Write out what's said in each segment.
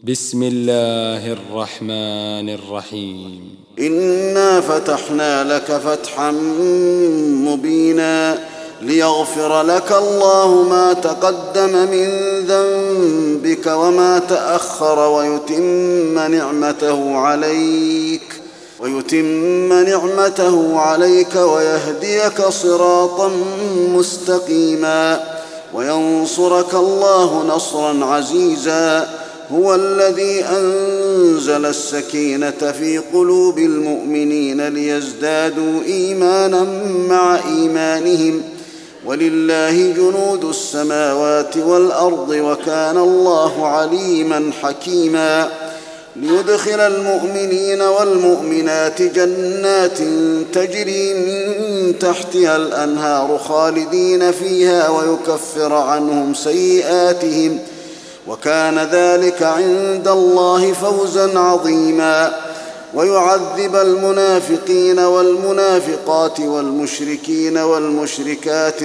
بسم الله الرحمن الرحيم. إنا فتحنا لك فتحا مبينا ليغفر لك الله ما تقدم من ذنبك وما تأخر ويتم نعمته عليك ويهديك صراطا مستقيما وينصرك الله نصرا عزيزا. هو الذي أنزل السكينة في قلوب المؤمنين ليزدادوا إيمانا مع إيمانهم ولله جنود السماوات والأرض وكان الله عليما حكيما. ليدخل المؤمنين والمؤمنات جنات تجري من تحتها الأنهار خالدين فيها ويكفر عنهم سيئاتهم وكان ذلك عند الله فوزا عظيما. ويعذب المنافقين والمنافقات والمشركين والمشركات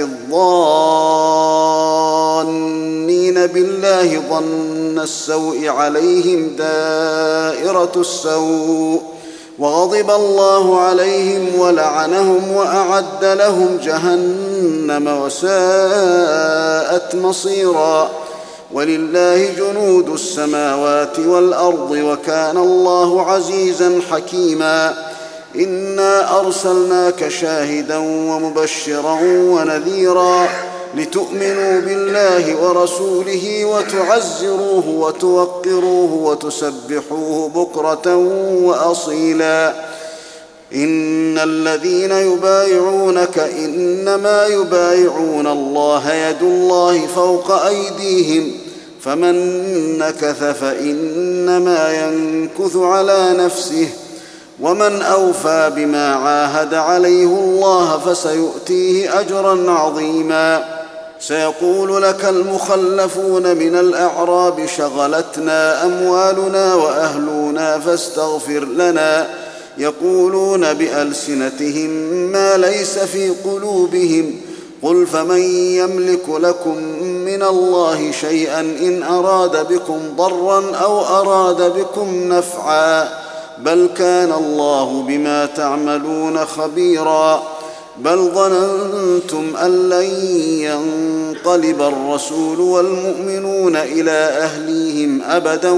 الظانين بالله ظن السوء عليهم دائرة السوء وغضب الله عليهم ولعنهم وأعد لهم جهنم وساءت مصيرا. ولله جنود السماوات والأرض وكان الله عزيزا حكيما. إنا أرسلناك شاهدا ومبشرا ونذيرا لتؤمنوا بالله ورسوله وتعزروه وتوقروه وتسبحوه بكرة وأصيلا. إن الذين يبايعونك إنما يبايعون الله يد الله فوق أيديهم فمن نكث فإنما ينكث على نفسه ومن أوفى بما عاهد عليه الله فسيؤتيه أجرا عظيما. سيقول لك المخلفون من الأعراب شغلتنا أموالنا وأهلنا فاستغفر لنا يقولون بألسنتهم ما ليس في قلوبهم قل فمن يملك لكم من الله شيئا إن أراد بكم ضرا أو أراد بكم نفعا بل كان الله بما تعملون خبيرا. بل ظننتم أن لن ينقلب الرسول والمؤمنون إلى أهليهم أبدا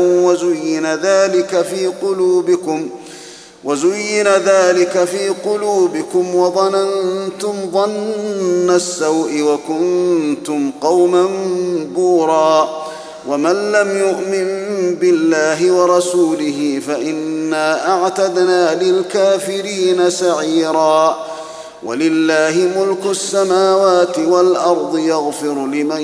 وزين ذلك في قلوبكم وظننتم ظن السوء وكنتم قوما بورا. ومن لم يؤمن بالله ورسوله فإنا أعتدنا للكافرين سعيرا. ولله ملك السماوات والأرض يغفر لمن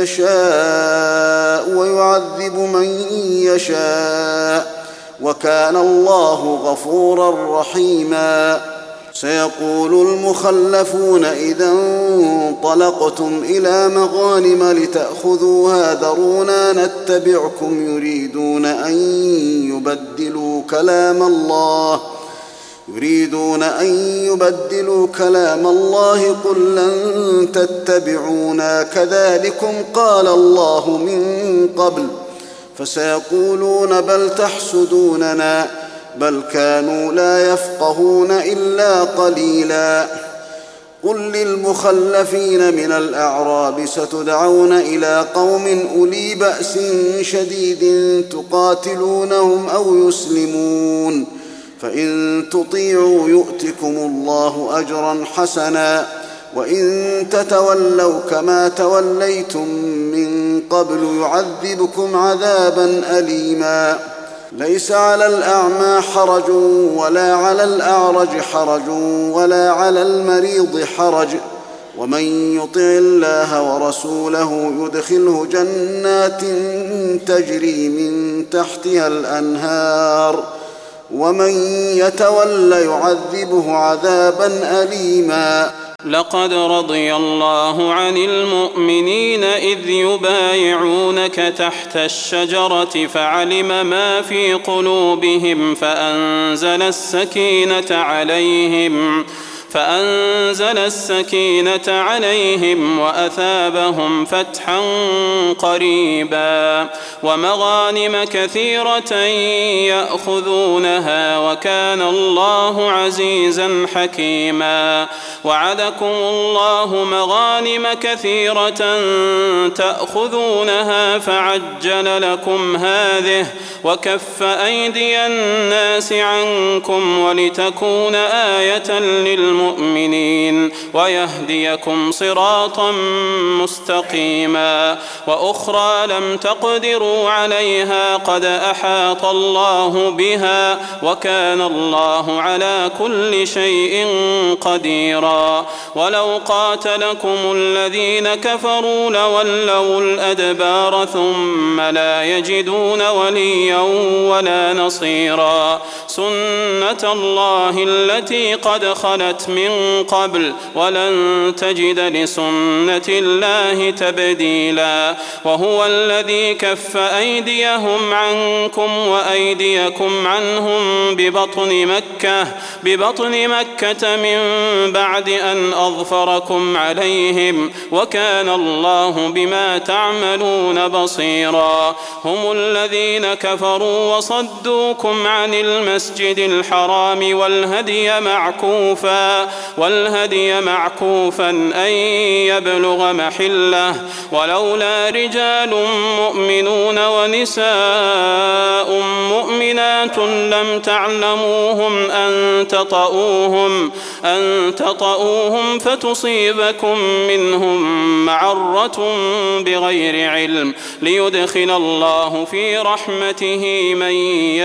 يشاء ويعذب من يشاء وكان الله غفورا رحيما. سيقول المخلفون إذا انطلقتم إلى مغانم لتأخذوها ذرونا نتبعكم يريدون أن يبدلوا كلام الله قل لن تتبعونا كذلكم قال الله من قبل فسيقولون بل تحسدوننا بل كانوا لا يفقهون إلا قليلا. قل للمخلفين من الأعراب ستدعون إلى قوم أولي بأس شديد تقاتلونهم أو يسلمون فإن تطيعوا يؤتكم الله أجرا حسنا وإن تتولوا كما توليتم من قبل يعذبكم عذابا أليما. ليس على الأعمى حرج ولا على الأعرج حرج ولا على المريض حرج ومن يطع الله ورسوله يدخله جنات تجري من تحتها الأنهار ومن يتول يعذبه عذابا أليما. لقد رضي الله عن المؤمنين إذ يبايعونك تحت الشجرة فعلم ما في قلوبهم فأنزل السكينة عليهم وأثابهم فتحا قريبا ومغانم كثيرة يأخذونها وكان الله عزيزا حكيما. وعدكم الله مغانم كثيرة تأخذونها فعجل لكم هذه وكف أيدي الناس عنكم ولتكون آية للمؤمنين ويهديكم صراطا مستقيما. وأخرى لم تقدروا عليها قد أحاط الله بها وكان الله على كل شيء قديرا. ولو قاتلكم الذين كفروا لولوا الأدبار ثم لا يجدون وليا ولا نصيرا. سنة الله التي قد خلت من قبل ولن تجد لسنة الله تبديلا. وهو الذي كف أيديهم عنكم وأيديكم عنهم ببطن مكة من بعد أن أظفركم عليهم وكان الله بما تعملون بصيرا. هم الذين كفروا وصدوكم عن المسجد الحرام والهدي معكوفا أن يبلغ محله ولولا رجال مؤمنون ونساء مؤمنات لم تعلموهم أن تطؤوهم فتصيبكم منهم معرة بغير علم ليدخل الله في رحمته من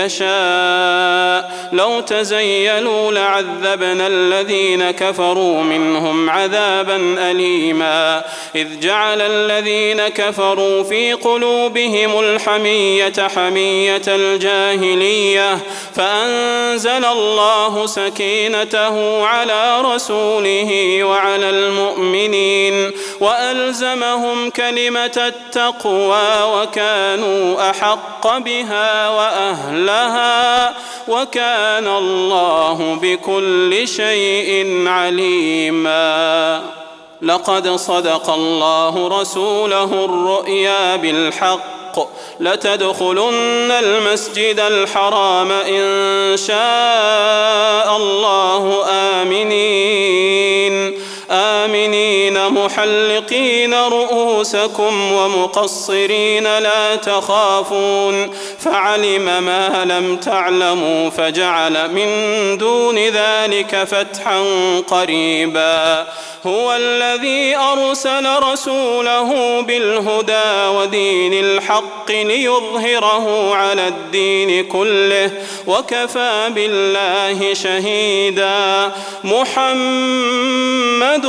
يشاء. لو تزيلوا لعذبنا الذين كفروا منهم عذابا أليما. إذ جعل الذين كفروا في قلوبهم الحمية حمية الجاهلية فأنزل الله سكينته على رسوله وعلى المؤمنين وألزمهم كلمة التقوى وكانوا أحق بها وأهلها وكان الله بكل شيء عليما. لقد صدق الله رسوله الرؤيا بالحق لتدخلن المسجد الحرام إن شاء الله آمنين محلقين رؤوسكم ومقصرين لا تخافون فعلم ما لم تعلموا فجعل من دون ذلك فتحا قريبا. هو الذي أرسل رسوله بالهدى ودين الحق ليظهره على الدين كله وكفى بالله شهيدا. محمد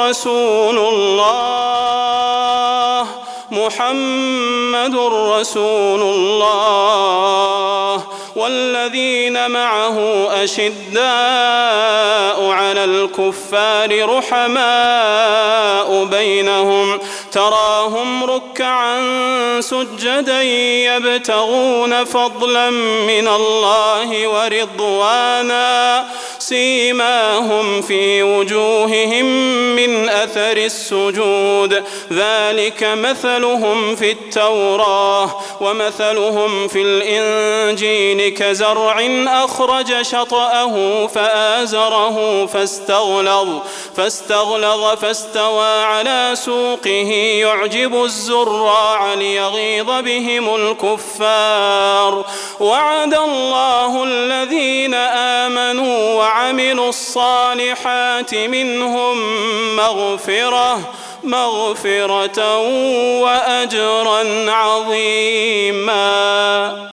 رسول الله والذين معه أشداء على الكفار رحماء بينهم تراهم ركعا سجدا يبتغون فضلا من الله ورضوانا سيماهم في وجوههم من أثر السجود ذلك مثلهم في التوراة ومثلهم في الإنجيل كزرع أخرج شطأه فآزره فاستغلظ فاستوى على سوقه يعجب الزراع ليغيظ بهم الكفار. وعد الله الذين آمنوا وعملوا الصالحات منهم مغفرة وأجرا عظيما.